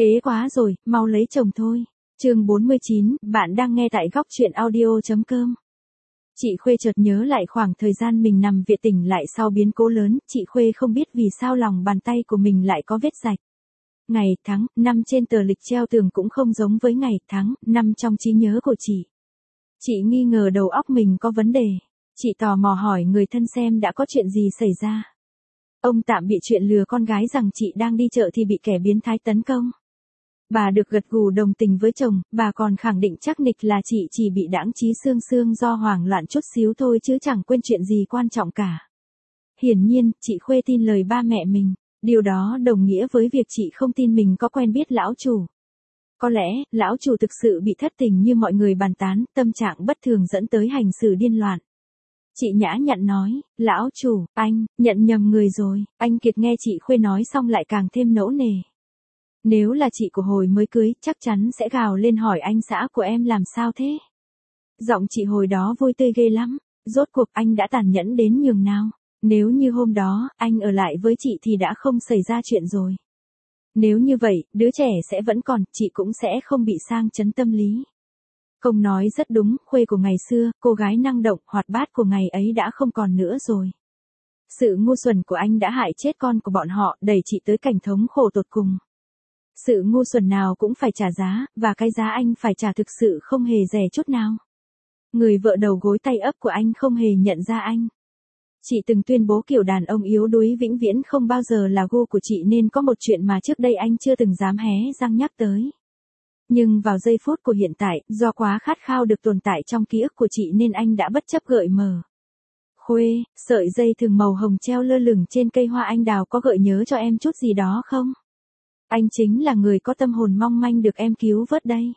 Ế quá rồi, mau lấy chồng thôi. Chương 49, bạn đang nghe tại góc truyện audio.com. Chị Khuê chợt nhớ lại khoảng thời gian mình nằm viện tỉnh lại sau biến cố lớn, chị Khuê không biết vì sao lòng bàn tay của mình lại có vết rạch. Ngày, tháng, năm trên tờ lịch treo tường cũng không giống với ngày, tháng, năm trong trí nhớ của chị. Chị nghi ngờ đầu óc mình có vấn đề. Chị tò mò hỏi người thân xem đã có chuyện gì xảy ra. Ông tạm bị chuyện lừa con gái rằng chị đang đi chợ thì bị kẻ biến thái tấn công. Bà được gật gù đồng tình với chồng, bà còn khẳng định chắc nịch là chị chỉ bị đãng trí xương xương do hoảng loạn chút xíu thôi chứ chẳng quên chuyện gì quan trọng cả. Hiển nhiên, chị Khuê tin lời ba mẹ mình, điều đó đồng nghĩa với việc chị không tin mình có quen biết lão chủ. Có lẽ, lão chủ thực sự bị thất tình như mọi người bàn tán, tâm trạng bất thường dẫn tới hành xử điên loạn. Chị nhã nhặn nói, lão chủ, anh, nhận nhầm người rồi, anh Kiệt nghe chị Khuê nói xong lại càng thêm nẫu nề. Nếu là chị của hồi mới cưới, chắc chắn sẽ gào lên hỏi anh xã của em làm sao thế. Giọng chị hồi đó vui tươi ghê lắm, rốt cuộc anh đã tàn nhẫn đến nhường nào. Nếu như hôm đó, anh ở lại với chị thì đã không xảy ra chuyện rồi. Nếu như vậy, đứa trẻ sẽ vẫn còn, chị cũng sẽ không bị sang chấn tâm lý. Không nói rất đúng, Khuê của ngày xưa, cô gái năng động, hoạt bát của ngày ấy đã không còn nữa rồi. Sự ngu xuẩn của anh đã hại chết con của bọn họ, đẩy chị tới cảnh thống khổ tột cùng. Sự ngu xuẩn nào cũng phải trả giá, và cái giá anh phải trả thực sự không hề rẻ chút nào. Người vợ đầu gối tay ấp của anh không hề nhận ra anh. Chị từng tuyên bố kiểu đàn ông yếu đuối vĩnh viễn không bao giờ là gu của chị nên có một chuyện mà trước đây anh chưa từng dám hé răng nhắc tới. Nhưng vào giây phút của hiện tại, do quá khát khao được tồn tại trong ký ức của chị nên anh đã bất chấp gợi mở. Khuê, sợi dây thừng màu hồng treo lơ lửng trên cây hoa anh đào có gợi nhớ cho em chút gì đó không? Anh chính là người có tâm hồn mong manh được em cứu vớt đây.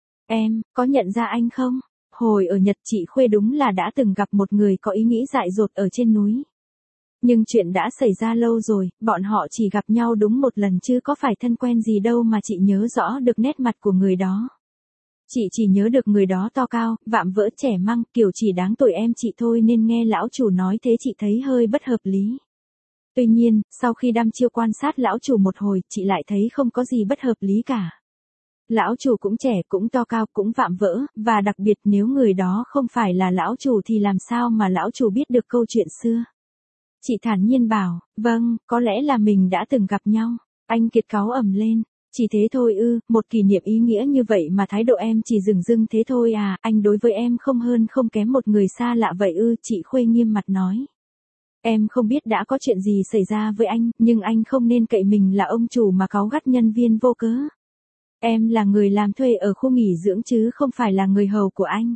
Em, có nhận ra anh không? Hồi ở Nhật chị Khuê đúng là đã từng gặp một người có ý nghĩ dại dột ở trên núi. Nhưng chuyện đã xảy ra lâu rồi, bọn họ chỉ gặp nhau đúng một lần chứ có phải thân quen gì đâu mà chị nhớ rõ được nét mặt của người đó. Chị chỉ nhớ được người đó to cao, vạm vỡ trẻ măng, kiểu chỉ đáng tuổi em chị thôi nên nghe lão chủ nói thế chị thấy hơi bất hợp lý. Tuy nhiên, sau khi đăm chiêu quan sát lão chủ một hồi, chị lại thấy không có gì bất hợp lý cả. Lão chủ cũng trẻ, cũng to cao, cũng vạm vỡ, và đặc biệt nếu người đó không phải là lão chủ thì làm sao mà lão chủ biết được câu chuyện xưa. Chị thản nhiên bảo, vâng, có lẽ là mình đã từng gặp nhau. Anh Kiệt cáu ầm lên, chỉ thế thôi ư, một kỷ niệm ý nghĩa như vậy mà thái độ em chỉ dửng dưng thế thôi à, anh đối với em không hơn không kém một người xa lạ vậy ư, chị Khuê nghiêm mặt nói. Em không biết đã có chuyện gì xảy ra với anh, nhưng anh không nên cậy mình là ông chủ mà cáu gắt nhân viên vô cớ. Em là người làm thuê ở khu nghỉ dưỡng chứ không phải là người hầu của anh.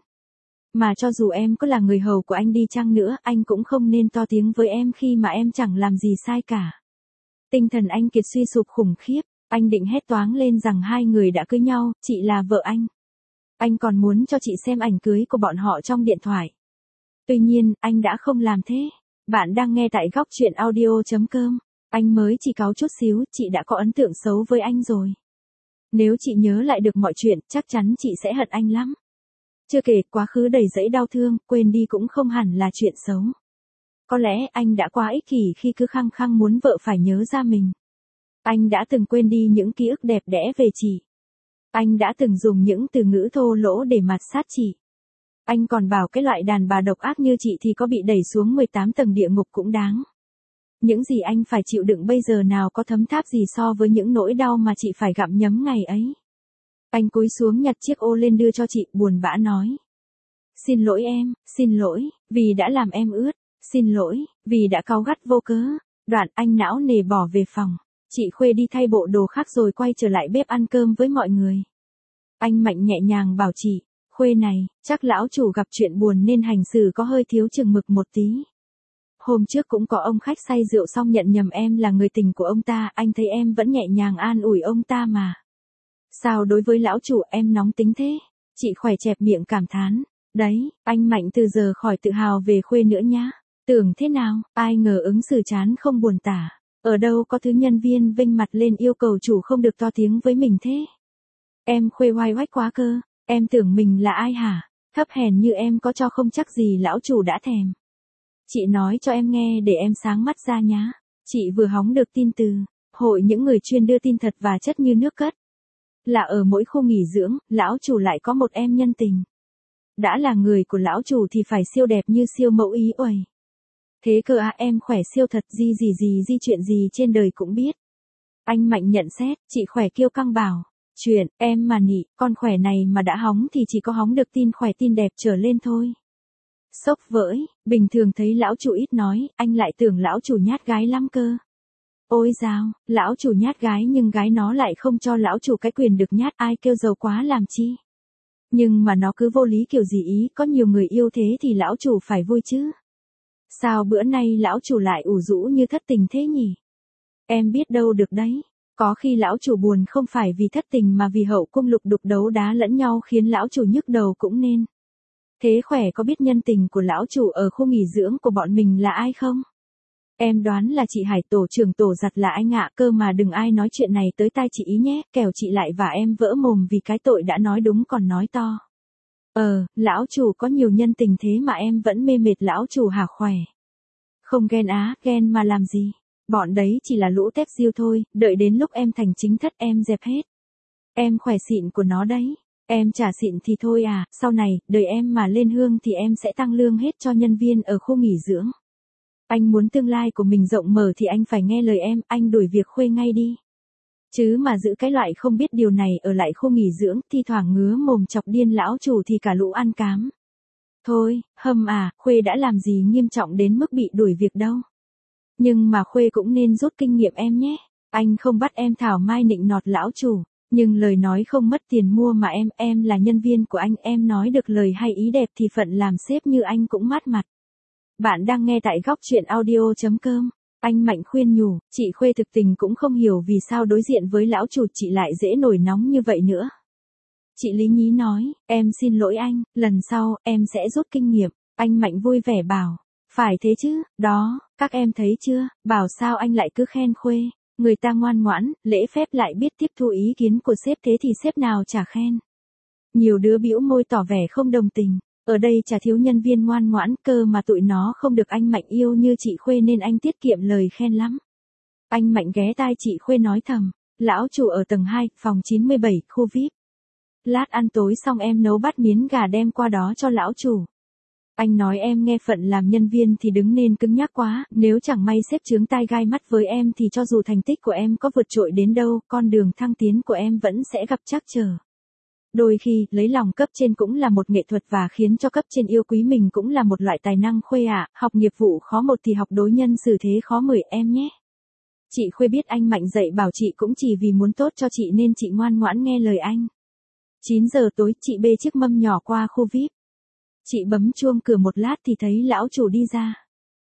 Mà cho dù em có là người hầu của anh đi chăng nữa, anh cũng không nên to tiếng với em khi mà em chẳng làm gì sai cả. Tinh thần anh Kiệt suy sụp khủng khiếp, anh định hét toáng lên rằng hai người đã cưới nhau, chị là vợ anh. Anh còn muốn cho chị xem ảnh cưới của bọn họ trong điện thoại. Tuy nhiên, anh đã không làm thế. Bạn đang nghe tại góc truyện audio.com. Anh mới chỉ cáu chút xíu, chị đã có ấn tượng xấu với anh rồi. Nếu chị nhớ lại được mọi chuyện, chắc chắn chị sẽ hận anh lắm. Chưa kể, quá khứ đầy dẫy đau thương, quên đi cũng không hẳn là chuyện xấu. Có lẽ anh đã quá ích kỷ khi cứ khăng khăng muốn vợ phải nhớ ra mình. Anh đã từng quên đi những ký ức đẹp đẽ về chị. Anh đã từng dùng những từ ngữ thô lỗ để mạt sát chị. Anh còn bảo cái loại đàn bà độc ác như chị thì có bị đẩy xuống 18 tầng địa ngục cũng đáng. Những gì anh phải chịu đựng bây giờ nào có thấm tháp gì so với những nỗi đau mà chị phải gặm nhấm ngày ấy. Anh cúi xuống nhặt chiếc ô lên đưa cho chị, buồn bã nói. Xin lỗi em, xin lỗi, vì đã làm em ướt, xin lỗi, vì đã cáu gắt vô cớ. Đoạn anh não nề bỏ về phòng, chị Khuê đi thay bộ đồ khác rồi quay trở lại bếp ăn cơm với mọi người. Anh mạnh nhẹ nhàng bảo chị, Khuê này, chắc lão chủ gặp chuyện buồn nên hành xử có hơi thiếu chừng mực một tí. Hôm trước cũng có ông khách say rượu xong nhận nhầm em là người tình của ông ta, anh thấy em vẫn nhẹ nhàng an ủi ông ta mà. Sao đối với lão chủ em nóng tính thế? Chị khỏe chẹp miệng cảm thán. Đấy, anh Mạnh từ giờ khỏi tự hào về Khuê nữa nhá. Tưởng thế nào, ai ngờ ứng xử chán không buồn tả. Ở đâu có thứ nhân viên vênh mặt lên yêu cầu chủ không được to tiếng với mình thế. Em Khuê oai oách quá cơ, em tưởng mình là ai hả? Thấp hèn như em có cho không chắc gì lão chủ đã thèm. Chị nói cho em nghe để em sáng mắt ra nhá. Chị vừa hóng được tin từ hội những người chuyên đưa tin thật và chất như nước cất. Là ở mỗi khu nghỉ dưỡng, lão chủ lại có một em nhân tình. Đã là người của lão chủ thì phải siêu đẹp như siêu mẫu ý uầy. Thế cơ à, em khỏe siêu thật, gì chuyện gì trên đời cũng biết. Anh Mạnh nhận xét, chị khỏe kiêu căng bảo. Chuyện, em mà nị, con khỏe này mà đã hóng thì chỉ có hóng được tin khỏe tin đẹp trở lên thôi. Sốc vỡi, bình thường thấy lão chủ ít nói, anh lại tưởng lão chủ nhát gái lắm cơ. Ôi dào, lão chủ nhát gái nhưng gái nó lại không cho lão chủ cái quyền được nhát, ai kêu giàu quá làm chi. Nhưng mà nó cứ vô lý kiểu gì ý, có nhiều người yêu thế thì lão chủ phải vui chứ. Sao bữa nay lão chủ lại ủ rũ như thất tình thế nhỉ? Em biết đâu được đấy. Có khi lão chủ buồn không phải vì thất tình mà vì hậu cung lục đục đấu đá lẫn nhau khiến lão chủ nhức đầu cũng nên. Thế khỏe có biết nhân tình của lão chủ ở khu nghỉ dưỡng của bọn mình là ai không? Em đoán là chị Hải tổ trưởng tổ giặt là anh ạ, cơ mà đừng ai nói chuyện này tới tai chị ý nhé, kẻo chị lại và em vỡ mồm vì cái tội đã nói đúng còn nói to. Lão chủ có nhiều nhân tình thế mà em vẫn mê mệt lão chủ hả khỏe. Không ghen á, ghen mà làm gì. Bọn đấy chỉ là lũ tép diêu thôi, đợi đến lúc em thành chính thất em dẹp hết. Em khỏe xịn của nó đấy. Em chả xịn thì thôi à, sau này, đời em mà lên hương thì em sẽ tăng lương hết cho nhân viên ở khu nghỉ dưỡng. Anh muốn tương lai của mình rộng mở thì anh phải nghe lời em, anh đuổi việc Khuê ngay đi. Chứ mà giữ cái loại không biết điều này ở lại khu nghỉ dưỡng, thi thoảng ngứa mồm chọc điên lão chủ thì cả lũ ăn cám. Thôi, hâm à, Khuê đã làm gì nghiêm trọng đến mức bị đuổi việc đâu. Nhưng mà Khuê cũng nên rút kinh nghiệm em nhé. Anh không bắt em thảo mai nịnh nọt lão chủ, nhưng lời nói không mất tiền mua mà em là nhân viên của anh, em nói được lời hay ý đẹp thì phận làm sếp như anh cũng mát mặt. Bạn đang nghe tại góc chuyện audio.com. Anh Mạnh khuyên nhủ, chị Khuê thực tình cũng không hiểu vì sao đối diện với lão chủ chị lại dễ nổi nóng như vậy nữa. Chị Lý Nhí nói, em xin lỗi anh, lần sau, em sẽ rút kinh nghiệm. Anh Mạnh vui vẻ bảo, phải thế chứ, đó, các em thấy chưa, bảo sao anh lại cứ khen Khuê. Người ta ngoan ngoãn, lễ phép lại biết tiếp thu ý kiến của sếp thế thì sếp nào chả khen. Nhiều đứa bĩu môi tỏ vẻ không đồng tình. Ở đây chả thiếu nhân viên ngoan ngoãn cơ mà tụi nó không được anh Mạnh yêu như chị Khuê nên anh tiết kiệm lời khen lắm. Anh Mạnh ghé tai chị Khuê nói thầm, lão chủ ở tầng 2, phòng 97, khu VIP. Lát ăn tối xong em nấu bát miến gà đem qua đó cho lão chủ. Anh nói em nghe phận làm nhân viên thì đứng nên cứng nhắc quá, nếu chẳng may sếp chướng tai gai mắt với em thì cho dù thành tích của em có vượt trội đến đâu, con đường thăng tiến của em vẫn sẽ gặp trắc trở. Đôi khi, lấy lòng cấp trên cũng là một nghệ thuật và khiến cho cấp trên yêu quý mình cũng là một loại tài năng Khuê ạ, học nghiệp vụ khó một thì học đối nhân xử thế khó 10 em nhé. Chị Khuê biết anh Mạnh dạy bảo chị cũng chỉ vì muốn tốt cho chị nên chị ngoan ngoãn nghe lời anh. 9 giờ tối, chị bê chiếc mâm nhỏ qua khu VIP. Chị bấm chuông cửa một lát thì thấy lão chủ đi ra.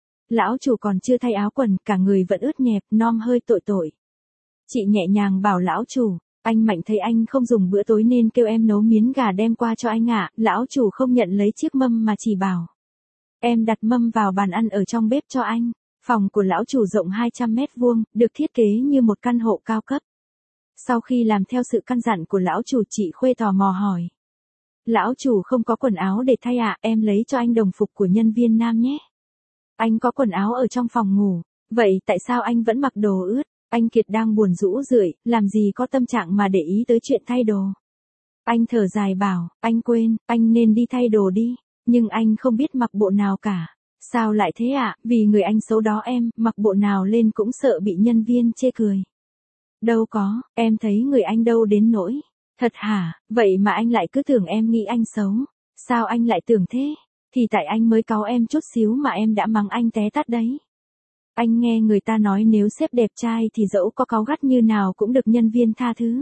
Lão chủ còn chưa thay áo quần, cả người vẫn ướt nhẹp, nom hơi tội tội. Chị nhẹ nhàng bảo lão chủ, anh Mạnh thấy anh không dùng bữa tối nên kêu em nấu miến gà đem qua cho anh ạ. Lão chủ không nhận lấy chiếc mâm mà chỉ bảo. Em đặt mâm vào bàn ăn ở trong bếp cho anh. Phòng của lão chủ rộng 200 mét vuông, được thiết kế như một căn hộ cao cấp. Sau khi làm theo sự căn dặn của lão chủ, chị Khuê tò mò hỏi. Lão chủ không có quần áo để thay ạ, em lấy cho anh đồng phục của nhân viên nam nhé. Anh có quần áo ở trong phòng ngủ, vậy tại sao anh vẫn mặc đồ ướt? Anh Kiệt đang buồn rũ rượi, làm gì có tâm trạng mà để ý tới chuyện thay đồ. Anh thở dài bảo, anh quên, anh nên đi thay đồ đi, nhưng anh không biết mặc bộ nào cả. Sao lại thế ạ, vì người anh xấu đó em, mặc bộ nào lên cũng sợ bị nhân viên chê cười. Đâu có, em thấy người anh đâu đến nỗi. Thật hả, vậy mà anh lại cứ tưởng em nghĩ anh xấu. Sao anh lại tưởng thế? Thì tại anh mới cáu em chút xíu mà em đã mắng anh té tát đấy. Anh nghe người ta nói nếu sếp đẹp trai thì dẫu có cáu gắt như nào cũng được nhân viên tha thứ.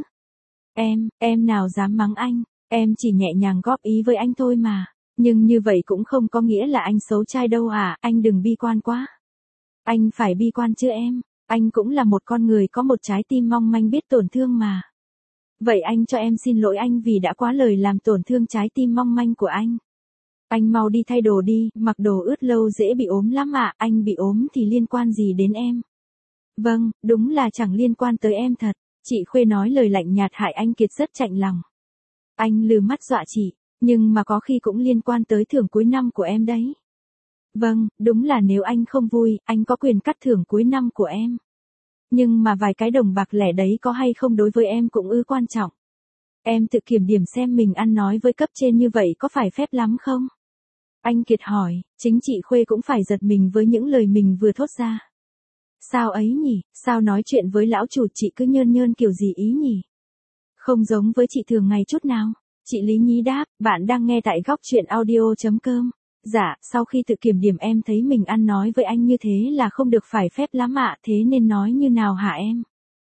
Em nào dám mắng anh, em chỉ nhẹ nhàng góp ý với anh thôi mà. Nhưng như vậy cũng không có nghĩa là anh xấu trai đâu à, anh đừng bi quan quá. Anh phải bi quan chứ em, anh cũng là một con người có một trái tim mong manh biết tổn thương mà. Vậy anh cho em xin lỗi anh vì đã quá lời làm tổn thương trái tim mong manh của anh. Anh mau đi thay đồ đi, mặc đồ ướt lâu dễ bị ốm lắm ạ, anh bị ốm thì liên quan gì đến em? Vâng, đúng là chẳng liên quan tới em thật. Chị Khuê nói lời lạnh nhạt hại anh Kiệt rất chạnh lòng. Anh lừ mắt dọa chị, nhưng mà có khi cũng liên quan tới thưởng cuối năm của em đấy. Vâng, đúng là nếu anh không vui, anh có quyền cắt thưởng cuối năm của em. Nhưng mà vài cái đồng bạc lẻ đấy có hay không đối với em cũng quan trọng. Em tự kiểm điểm xem mình ăn nói với cấp trên như vậy có phải phép lắm không? Anh Kiệt hỏi, chính chị Khuê cũng phải giật mình với những lời mình vừa thốt ra. Sao ấy nhỉ, sao nói chuyện với lão chủ chị cứ nhơn nhơn kiểu gì ý nhỉ? Không giống với chị thường ngày chút nào. Chị Lý Nhí đáp, bạn đang nghe tại góc chuyện audio.com. Dạ, sau khi tự kiểm điểm em thấy mình ăn nói với anh như thế là không được phải phép lắm ạ, thế nên nói như nào hả em?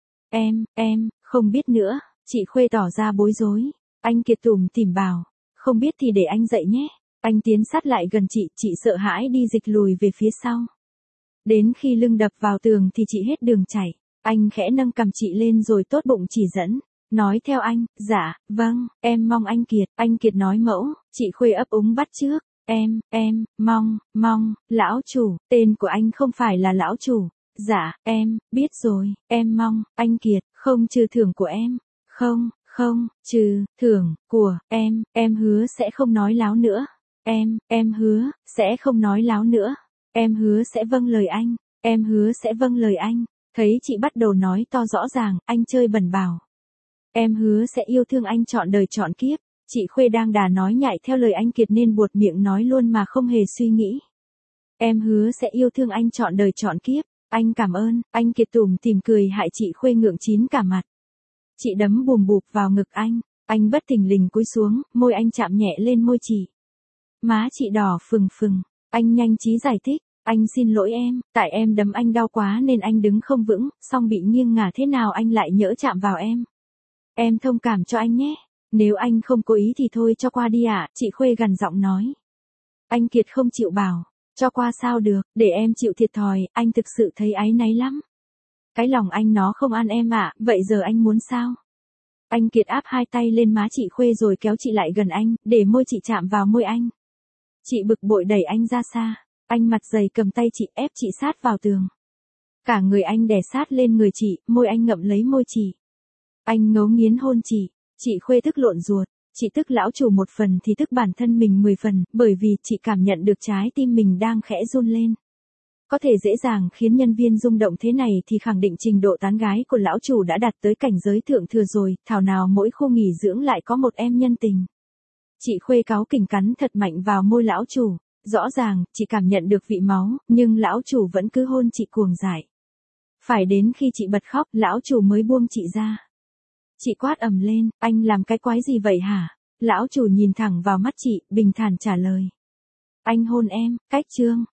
Em, không biết nữa, chị Khuê tỏ ra bối rối. Anh Kiệt tủm tỉm bảo, không biết thì để anh dạy nhé. Anh tiến sát lại gần chị sợ hãi đi dịch lùi về phía sau. Đến khi lưng đập vào tường thì chị hết đường chảy. Anh khẽ nâng cằm chị lên rồi tốt bụng chỉ dẫn. Nói theo anh, dạ, vâng, em mong anh Kiệt. Anh Kiệt nói mẫu, chị Khuê ấp úng bắt chước. Em, mong, lão chủ, tên của anh không phải là lão chủ. Dạ, em, biết rồi, em mong, anh Kiệt, không trừ thưởng của em. Không, trừ, thưởng, của, em hứa sẽ không nói láo nữa. Em hứa, sẽ không nói láo nữa. Em hứa sẽ vâng lời anh. Em hứa sẽ vâng lời anh. Thấy chị bắt đầu nói to rõ ràng, anh chơi bẩn bảo. Em hứa sẽ yêu thương anh trọn đời trọn kiếp. Chị Khuê đang đà nói nhại theo lời anh Kiệt nên buột miệng nói luôn mà không hề suy nghĩ. Em hứa sẽ yêu thương anh trọn đời trọn kiếp. Anh cảm ơn, anh Kiệt tủm tỉm cười hại chị Khuê ngượng chín cả mặt. Chị đấm bùm bụp vào ngực anh bất thình lình cúi xuống, môi anh chạm nhẹ lên môi chị. Má chị đỏ phừng phừng, anh nhanh trí giải thích, anh xin lỗi em, tại em đấm anh đau quá nên anh đứng không vững, xong bị nghiêng ngả thế nào anh lại nhỡ chạm vào em. Em thông cảm cho anh nhé, nếu anh không cố ý thì thôi cho qua đi ạ, chị Khuê gằn giọng nói. Anh Kiệt không chịu bảo, cho qua sao được, để em chịu thiệt thòi, anh thực sự thấy áy náy lắm. Cái lòng anh nó không ăn em ạ, vậy giờ anh muốn sao? Anh Kiệt áp hai tay lên má chị Khuê rồi kéo chị lại gần anh, để môi chị chạm vào môi anh. Chị bực bội đẩy anh ra xa, anh mặt dày cầm tay chị ép chị sát vào tường. Cả người anh đè sát lên người chị, môi anh ngậm lấy môi chị. Anh ngấu nghiến hôn chị Khuê tức lộn ruột, chị tức lão chủ một phần thì tức bản thân mình 10 phần, bởi vì chị cảm nhận được trái tim mình đang khẽ run lên. Có thể dễ dàng khiến nhân viên rung động thế này thì khẳng định trình độ tán gái của lão chủ đã đạt tới cảnh giới thượng thừa rồi, thảo nào mỗi khu nghỉ dưỡng lại có một em nhân tình. Chị Khuê cáu kỉnh cắn thật mạnh vào môi lão chủ, rõ ràng, chị cảm nhận được vị máu, nhưng lão chủ vẫn cứ hôn chị cuồng dại. Phải đến khi chị bật khóc, lão chủ mới buông chị ra. Chị quát ầm lên, anh làm cái quái gì vậy hả? Lão chủ nhìn thẳng vào mắt chị, bình thản trả lời. Anh hôn em, cách chương.